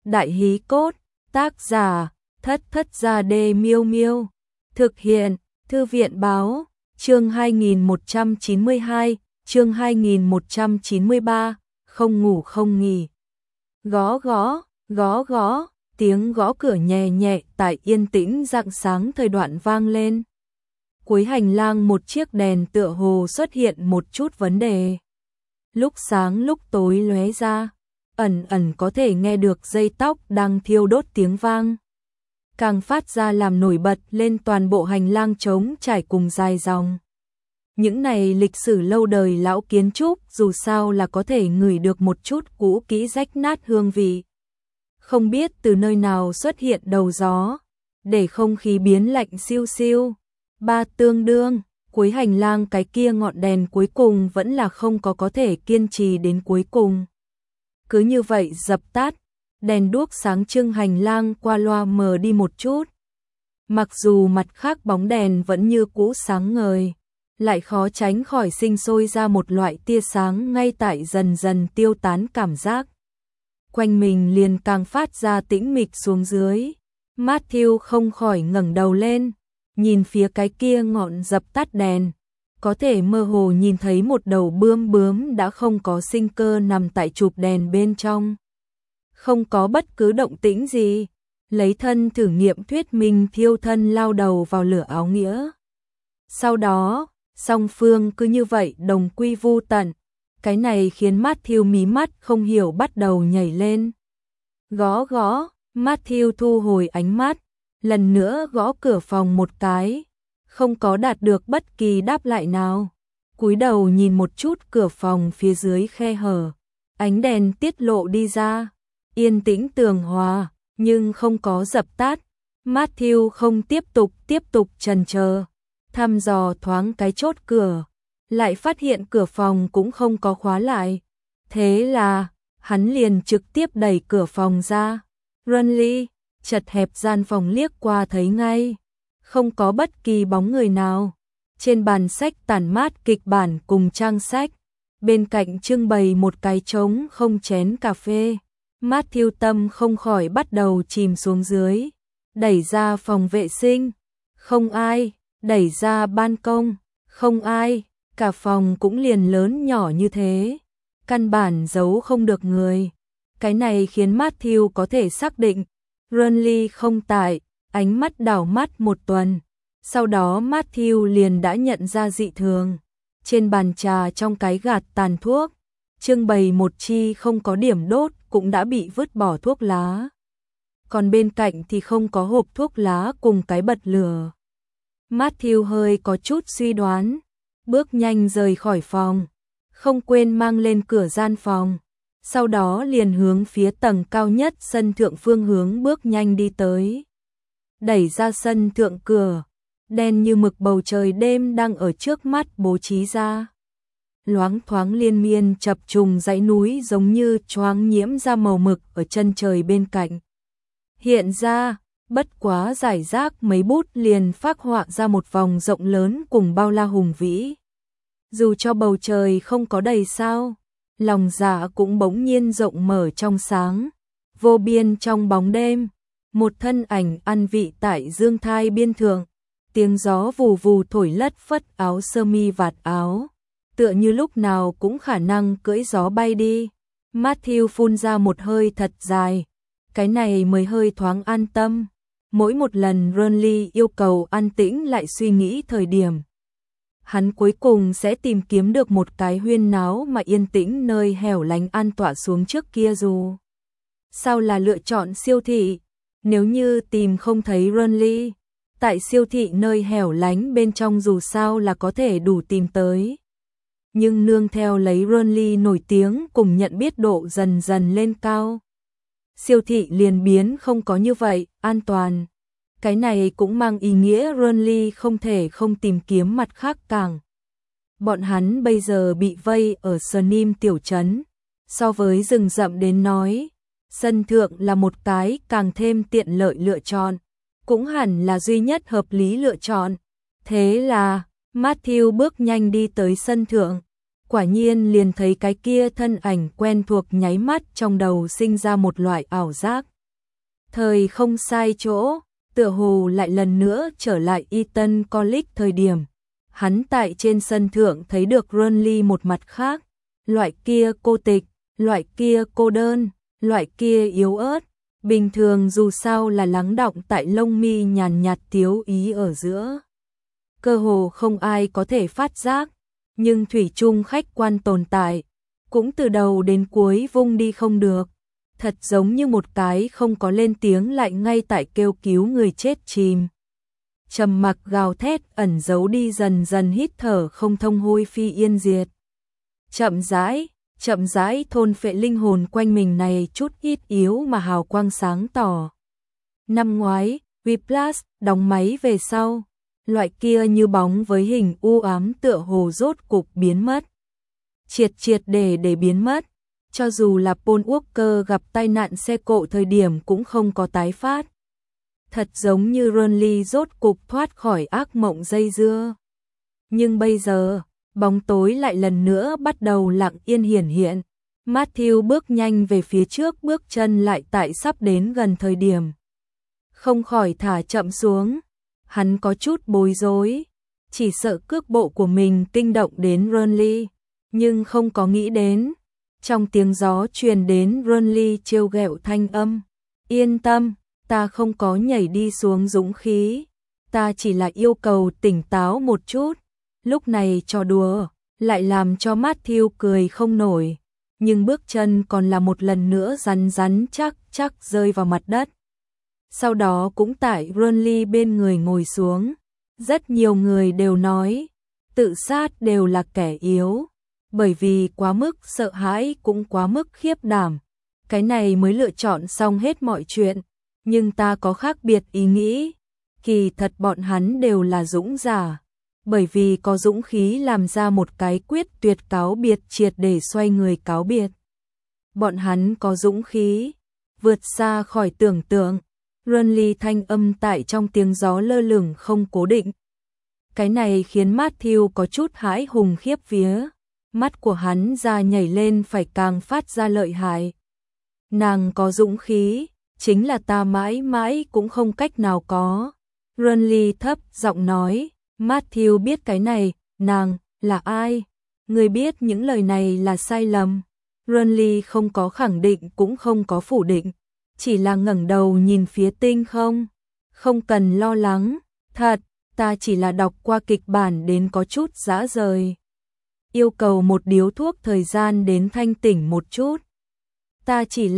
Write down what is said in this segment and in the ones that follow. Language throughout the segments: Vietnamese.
Đại hí cốt, tác giả, Thất Thất Gia Đê Miêu Miêu. Thực hiện, Thư viện báo, chương 2192, chương 2193, không ngủ không nghỉ. Gõ gõ, tiếng gõ cửa nhẹ nhẹ tại yên tĩnh rạng sáng thời đoạn vang lên. Cuối hành lang một chiếc đèn tựa hồ xuất hiện một chút vấn đề. Lúc sáng lúc tối lóe ra, ẩn ẩn có thể nghe được dây tóc đang thiêu đốt tiếng vang. Càng phát ra làm nổi bật lên toàn bộ hành lang trống trải cùng dài dòng. Những này lịch sử lâu đời lão kiến trúc dù sao là có thể ngửi được một chút cũ kỹ rách nát hương vị. Không biết từ nơi nào xuất hiện đầu gió, để không khí biến lạnh siêu siêu. Ba tương đương, cuối hành lang cái kia ngọn đèn cuối cùng vẫn là không có thể kiên trì đến cuối cùng. Cứ như vậy dập tắt, đèn đuốc sáng trưng hành lang qua loa mờ đi một chút. Mặc dù mặt khác bóng đèn vẫn như cũ sáng ngời, lại khó tránh khỏi sinh sôi ra một loại tia sáng ngay tại dần dần tiêu tán cảm giác. Quanh mình liền càng phát ra tĩnh mịch xuống dưới. Matthew không khỏi ngẩng đầu lên, nhìn phía cái kia ngọn dập tắt đèn, có thể mơ hồ nhìn thấy một đầu bướm đã không có sinh cơ nằm tại chụp đèn bên trong. Không có bất cứ động tĩnh gì, lấy thân thử nghiệm thuyết minh thiêu thân lao đầu vào lửa áo nghĩa. Sau đó, song phương cứ như vậy đồng quy vu tận, cái này khiến Matthew mí mắt không hiểu bắt đầu nhảy lên. Gõ, Matthew thu hồi ánh mắt, lần nữa gõ cửa phòng một cái, không có đạt được bất kỳ đáp lại nào. Cúi đầu nhìn một chút cửa phòng phía dưới khe hở, ánh đèn tiết lộ đi ra, yên tĩnh tường hòa, nhưng không có dập tắt. Matthew không tiếp tục chần chờ, thăm dò thoáng cái chốt cửa, lại phát hiện cửa phòng cũng không có khóa lại. Thế là, hắn liền trực tiếp đẩy cửa phòng ra. Runly, chật hẹp gian phòng liếc qua thấy ngay, không có bất kỳ bóng người nào. Trên bàn sách tản mát kịch bản cùng trang sách, bên cạnh trưng bày một cái trống không chén cà phê. Matthew tâm không khỏi bắt đầu chìm xuống dưới. Đẩy ra phòng vệ sinh, không ai. Đẩy ra ban công, không ai. Cả phòng cũng liền lớn nhỏ như thế, căn bản giấu không được người. Cái này khiến Matthew có thể xác định Runly không tại. Ánh mắt đảo mắt một tuần, sau đó Matthew liền đã nhận ra dị thường. Trên bàn trà trong cái gạt tàn thuốc, trưng bày một chi không có điểm đốt cũng đã bị vứt bỏ thuốc lá. Còn bên cạnh thì không có hộp thuốc lá cùng cái bật lửa. Matthew hơi có chút suy đoán, bước nhanh rời khỏi phòng, không quên mang lên cửa gian phòng. Sau đó liền hướng phía tầng cao nhất sân thượng phương hướng bước nhanh đi tới. Đẩy ra sân thượng cửa, đen như mực bầu trời đêm đang ở trước mắt bố trí ra. Loáng thoáng liên miên chập trùng dãy núi giống như choáng nhiễm ra màu mực ở chân trời bên cạnh. Hiện ra, bất quá giải rác mấy bút liền phác họa ra một vòng rộng lớn cùng bao la hùng vĩ. Dù cho bầu trời không có đầy sao, lòng dạ cũng bỗng nhiên rộng mở trong sáng, vô biên trong bóng đêm. Một thân ảnh ăn vị tại dương thai biên thượng, tiếng gió vù vù thổi lất phất áo sơ mi vạt áo, tựa như lúc nào cũng khả năng cưỡi gió bay đi. Matthew phun ra một hơi thật dài, cái này mới hơi thoáng an tâm. Mỗi một lần Runly yêu cầu an tĩnh lại suy nghĩ thời điểm, hắn cuối cùng sẽ tìm kiếm được một cái huyên náo mà yên tĩnh nơi hẻo lánh an tọa xuống trước kia. Dù sao là lựa chọn siêu thị, nếu như tìm không thấy Runly, tại siêu thị nơi hẻo lánh bên trong dù sao là có thể đủ tìm tới. Nhưng nương theo lấy Runly nổi tiếng cùng nhận biết độ dần dần lên cao, siêu thị liền biến không có như vậy an toàn. Cái này cũng mang ý nghĩa Runly không thể không tìm kiếm mặt khác cảng. Bọn hắn bây giờ bị vây ở Snim tiểu trấn, so với rừng rậm đến nói, sân thượng là một cái càng thêm tiện lợi lựa chọn, cũng hẳn là duy nhất hợp lý lựa chọn. Thế là, Matthew bước nhanh đi tới sân thượng, quả nhiên liền thấy cái kia thân ảnh quen thuộc, nháy mắt trong đầu sinh ra một loại ảo giác. Thời không sai chỗ, tựa hồ lại lần nữa trở lại Eton College thời điểm. Hắn tại trên sân thượng thấy được Burnley một mặt khác, loại kia cô tịch, loại kia cô đơn, loại kia yếu ớt, bình thường dù sao là lắng đọng tại lông mi nhàn nhạt thiếu ý ở giữa. Cơ hồ không ai có thể phát giác, nhưng thủy chung khách quan tồn tại, cũng từ đầu đến cuối vung đi không được. Thật giống như một cái không có lên tiếng lại ngay tại kêu cứu người chết chìm. Trầm mặc gào thét ẩn giấu đi dần dần hít thở không thông hôi phi yên diệt. Chậm rãi thôn phệ linh hồn quanh mình này chút ít yếu mà hào quang sáng tỏ. Năm ngoái, Whiplash đóng máy về sau, loại kia như bóng với hình u ám tựa hồ rốt cục biến mất. Triệt để biến mất. Cho dù là Paul Walker gặp tai nạn xe cộ thời điểm cũng không có tái phát. Thật giống như Burnley rốt cục thoát khỏi ác mộng dây dưa. Nhưng bây giờ, bóng tối lại lần nữa bắt đầu lặng yên hiển hiện. Matthew bước nhanh về phía trước, bước chân lại tại sắp đến gần thời điểm. Không khỏi thả chậm xuống. Hắn có chút bối rối, chỉ sợ cước bộ của mình kinh động đến Burnley, nhưng không có nghĩ đến. Trong tiếng gió truyền đến Burnley trêu ghẹo thanh âm. Yên tâm, ta không có nhảy đi xuống dũng khí. Ta chỉ là yêu cầu tỉnh táo một chút. Lúc này trò đùa, lại làm cho Matthew cười không nổi. Nhưng bước chân còn là một lần nữa rắn chắc rơi vào mặt đất. Sau đó cũng tại Burnley bên người ngồi xuống. Rất nhiều người đều nói, tự sát đều là kẻ yếu. Bởi vì quá mức sợ hãi cũng quá mức khiếp đảm. Cái này mới lựa chọn xong hết mọi chuyện. Nhưng ta có khác biệt ý nghĩ. Kỳ thật bọn hắn đều là dũng giả. Bởi vì có dũng khí làm ra một cái quyết tuyệt cáo biệt triệt để xoay người cáo biệt. Bọn hắn có dũng khí. Vượt xa khỏi tưởng tượng. Burnley thanh âm tại trong tiếng gió lơ lửng không cố định. Cái này khiến Matthew có chút hãi hùng khiếp vía. Mắt của hắn ra nhảy lên phải càng phát ra lợi hại. Nàng có dũng khí, chính là ta mãi mãi cũng không cách nào có. Burnley thấp giọng nói, Matthew biết cái này, nàng, là ai? Người biết những lời này là sai lầm. Burnley không có khẳng định cũng không có phủ định, chỉ là ngẩng đầu nhìn phía tinh không. Không cần lo lắng, thật, ta chỉ là đọc qua kịch bản đến có chút dã rời. Yêu cầu một điếu thuốc thời gian đến thanh tỉnh một chút. Ta chỉ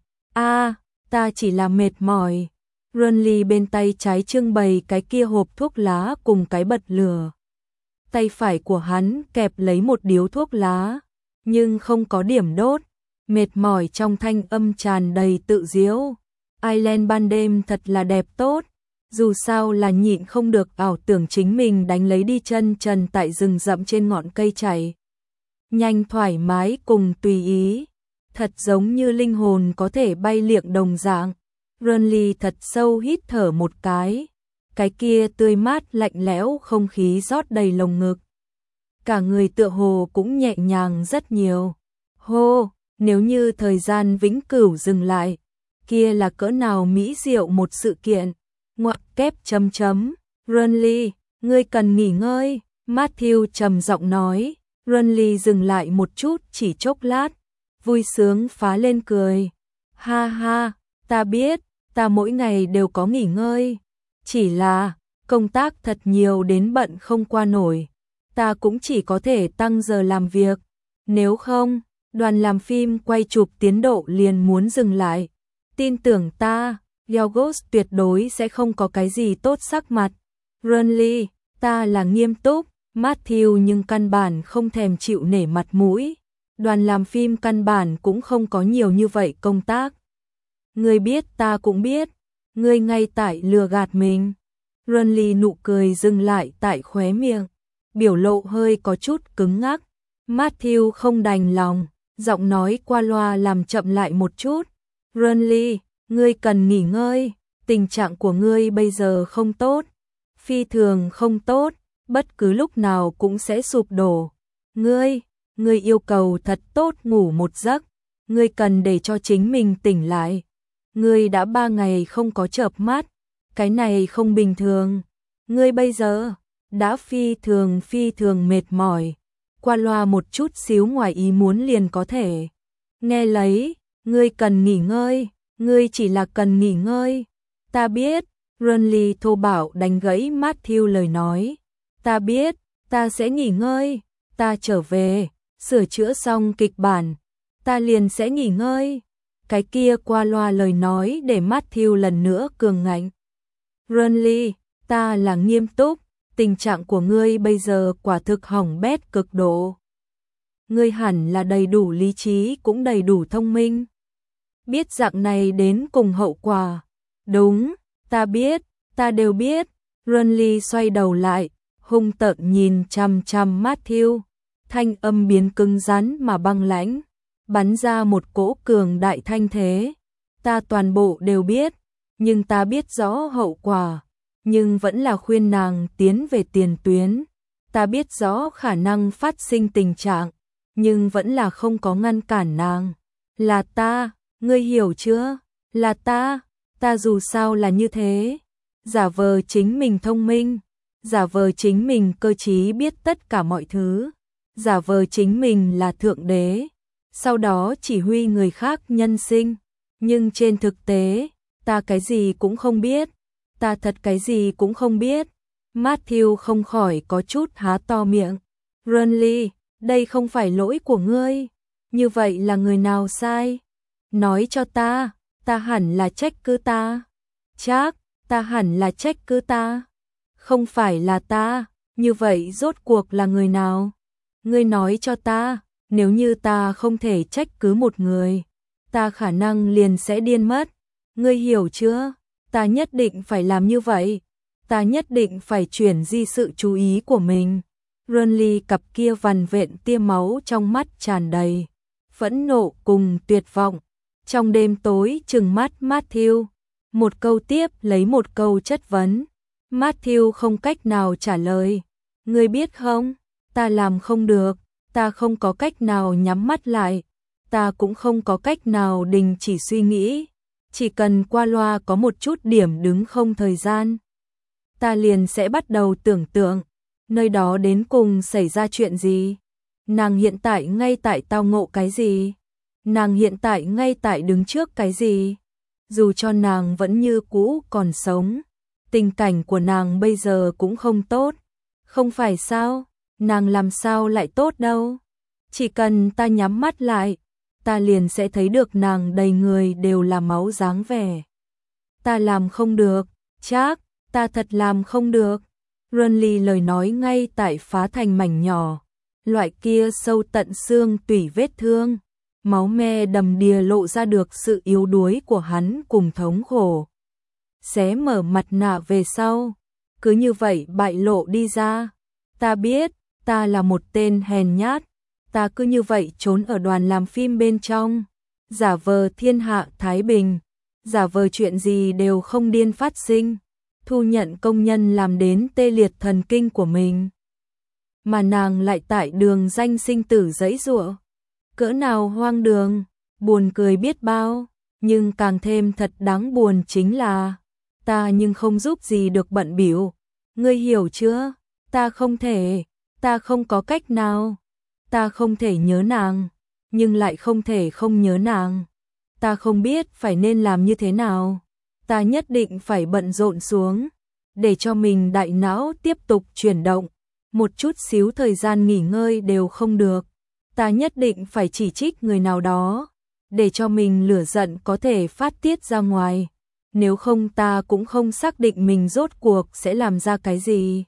là mệt mỏi. Burnley bên tay trái trưng bày cái kia hộp thuốc lá cùng cái bật lửa. Tay phải của hắn kẹp lấy một điếu thuốc lá, nhưng không có điểm đốt. Mệt mỏi trong thanh âm tràn đầy tự diễu. Ireland ban đêm thật là đẹp tốt. Dù sao là nhịn không được ảo tưởng chính mình đánh lấy đi chân trần tại rừng rậm trên ngọn cây chảy. Nhanh thoải mái cùng tùy ý. Thật giống như linh hồn có thể bay liệng đồng dạng. Burnley thật sâu hít thở một cái. Cái kia tươi mát lạnh lẽo không khí rót đầy lồng ngực. Cả người tựa hồ cũng nhẹ nhàng rất nhiều. Hô, nếu như thời gian vĩnh cửu dừng lại, kia là cỡ nào mỹ diệu một sự kiện. Ngoặc kép chấm chấm. Burnley, ngươi cần nghỉ ngơi. Matthew trầm giọng nói. Burnley dừng lại một chút chỉ chốc lát. Vui sướng phá lên cười. Ha ha, ta biết, ta mỗi ngày đều có nghỉ ngơi. Chỉ là, công tác thật nhiều đến bận không qua nổi. Ta cũng chỉ có thể tăng giờ làm việc. Nếu không, đoàn làm phim quay chụp tiến độ liền muốn dừng lại. Tin tưởng ta, Yorgos tuyệt đối sẽ không có cái gì tốt sắc mặt. Burnley, ta là nghiêm túc. Matthew nhưng căn bản không thèm chịu nể mặt mũi. Đoàn làm phim căn bản cũng không có nhiều như vậy công tác. Ngươi biết ta cũng biết. Ngươi ngay tại lừa gạt mình. Burnley nụ cười dừng lại tại khóe miệng. Biểu lộ hơi có chút cứng ngắc. Matthew không đành lòng. Giọng nói qua loa làm chậm lại một chút. Burnley, ngươi cần nghỉ ngơi. Tình trạng của ngươi bây giờ không tốt. Phi thường không tốt. Bất cứ lúc nào cũng sẽ sụp đổ. Ngươi yêu cầu thật tốt ngủ một giấc. Ngươi cần để cho chính mình tỉnh lại. Ngươi đã 3 ngày không có chợp mắt, cái này không bình thường. Ngươi bây giờ đã phi thường mệt mỏi, qua loa một chút xíu ngoài ý muốn liền có thể. Nghe lấy, ngươi cần nghỉ ngơi, ngươi chỉ là cần nghỉ ngơi. Ta biết, Renly thô bạo đánh gãy Matthew lời nói. Ta biết, ta sẽ nghỉ ngơi, ta trở về, sửa chữa xong kịch bản, ta liền sẽ nghỉ ngơi. Cái kia qua loa lời nói để Matthew lần nữa cường ngạnh. Renly, ta là nghiêm túc, tình trạng của ngươi bây giờ quả thực hỏng bét cực độ. Ngươi hẳn là đầy đủ lý trí cũng đầy đủ thông minh. Biết dạng này đến cùng hậu quả. Đúng, ta biết, ta đều biết. Renly xoay đầu lại, hung tợn nhìn chằm chằm Matthew, thanh âm biến cứng rắn mà băng lãnh, bắn ra một cỗ cường đại thanh thế. Ta toàn bộ đều biết, nhưng ta biết rõ hậu quả, nhưng vẫn là khuyên nàng tiến về tiền tuyến. Ta biết rõ khả năng phát sinh tình trạng, nhưng vẫn là không có ngăn cản nàng. Là ta, ngươi hiểu chưa? Là ta dù sao là như thế. Giả vờ chính mình thông minh, giả vờ chính mình cơ trí biết tất cả mọi thứ, giả vờ chính mình là thượng đế, sau đó chỉ huy người khác nhân sinh. Nhưng trên thực tế, ta cái gì cũng không biết, ta thật cái gì cũng không biết. Matthew không khỏi có chút há to miệng. Renly, đây không phải lỗi của ngươi, như vậy là người nào sai? Nói cho ta hẳn là trách cứ ta. Chắc, ta hẳn là trách cứ ta. Không phải là ta, như vậy rốt cuộc là người nào? Ngươi nói cho ta, nếu như ta không thể trách cứ một người, ta khả năng liền sẽ điên mất. Ngươi hiểu chưa? Ta nhất định phải làm như vậy. Ta nhất định phải chuyển di sự chú ý của mình. Renly cặp kia vằn vện tia máu trong mắt tràn đầy phẫn nộ cùng tuyệt vọng. Trong đêm tối trừng mắt Matthew, một câu tiếp lấy một câu chất vấn. Matthew không cách nào trả lời. Ngươi biết không, ta làm không được, ta không có cách nào nhắm mắt lại, ta cũng không có cách nào đình chỉ suy nghĩ. Chỉ cần qua loa có một chút điểm đứng không thời gian, ta liền sẽ bắt đầu tưởng tượng, nơi đó đến cùng xảy ra chuyện gì? Nàng hiện tại ngay tại tao ngộ cái gì? Nàng hiện tại ngay tại đứng trước cái gì? Dù cho nàng vẫn như cũ còn sống, tình cảnh của nàng bây giờ cũng không tốt. Không phải sao? Nàng làm sao lại tốt đâu? Chỉ cần ta nhắm mắt lại, ta liền sẽ thấy được nàng đầy người đều là máu dáng vẻ. Ta làm không được, chắc, ta thật làm không được. Renly lời nói ngay tại phá thành mảnh nhỏ, loại kia sâu tận xương tủy vết thương, máu me đầm đìa lộ ra được sự yếu đuối của hắn cùng thống khổ. Xé mở mặt nạ về sau, cứ như vậy bại lộ đi ra. Ta biết, ta là một tên hèn nhát, ta cứ như vậy trốn ở đoàn làm phim bên trong, giả vờ thiên hạ thái bình, giả vờ chuyện gì đều không điên phát sinh, thu nhận công nhân làm đến tê liệt thần kinh của mình. Mà nàng lại tại đường danh sinh tử giãy giụa. Cỡ nào hoang đường, buồn cười biết bao, nhưng càng thêm thật đáng buồn chính là ta nhưng không giúp gì được bận bịu. Ngươi hiểu chưa? Ta không thể, ta không có cách nào. Ta không thể nhớ nàng, nhưng lại không thể không nhớ nàng. Ta không biết phải nên làm như thế nào. Ta nhất định phải bận rộn xuống, để cho mình đại não tiếp tục chuyển động. Một chút xíu thời gian nghỉ ngơi đều không được. Ta nhất định phải chỉ trích người nào đó, để cho mình lửa giận có thể phát tiết ra ngoài. Nếu không ta cũng không xác định mình rốt cuộc sẽ làm ra cái gì.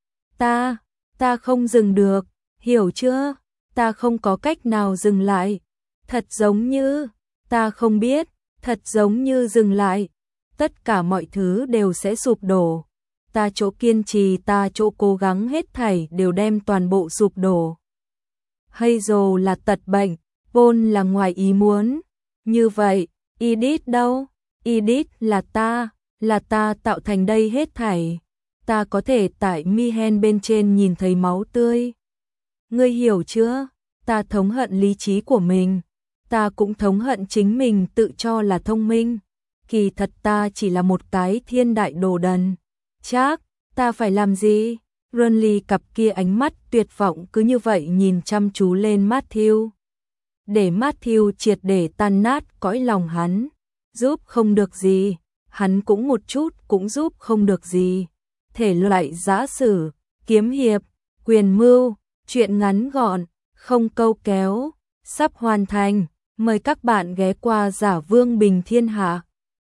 Ta không dừng được, hiểu chưa? Ta không có cách nào dừng lại. Thật giống như, ta không biết, thật giống như dừng lại, tất cả mọi thứ đều sẽ sụp đổ. Ta chỗ kiên trì, ta chỗ cố gắng hết thảy đều đem toàn bộ sụp đổ. Hazel là tật bệnh, Paul là ngoài ý muốn. Như vậy, Edith đâu? Edith là ta tạo thành đây hết thảy. Ta có thể tại Mihen bên trên nhìn thấy máu tươi. Ngươi hiểu chưa? Ta thống hận lý trí của mình. Ta cũng thống hận chính mình tự cho là thông minh. kỳ thật ta chỉ là một cái thiên đại đồ đần. Chắc, ta phải làm gì? Renly cặp kia ánh mắt tuyệt vọng cứ như vậy nhìn chăm chú lên Matthew. Để Matthew triệt để tan nát cõi lòng hắn. Giúp không được gì, hắn cũng một chút cũng giúp không được gì. Thể loại giã sử, kiếm hiệp, quyền mưu, truyện ngắn gọn, không câu kéo, sắp hoàn thành. Mời các bạn ghé qua Giả Vương Bình Thiên Hạ.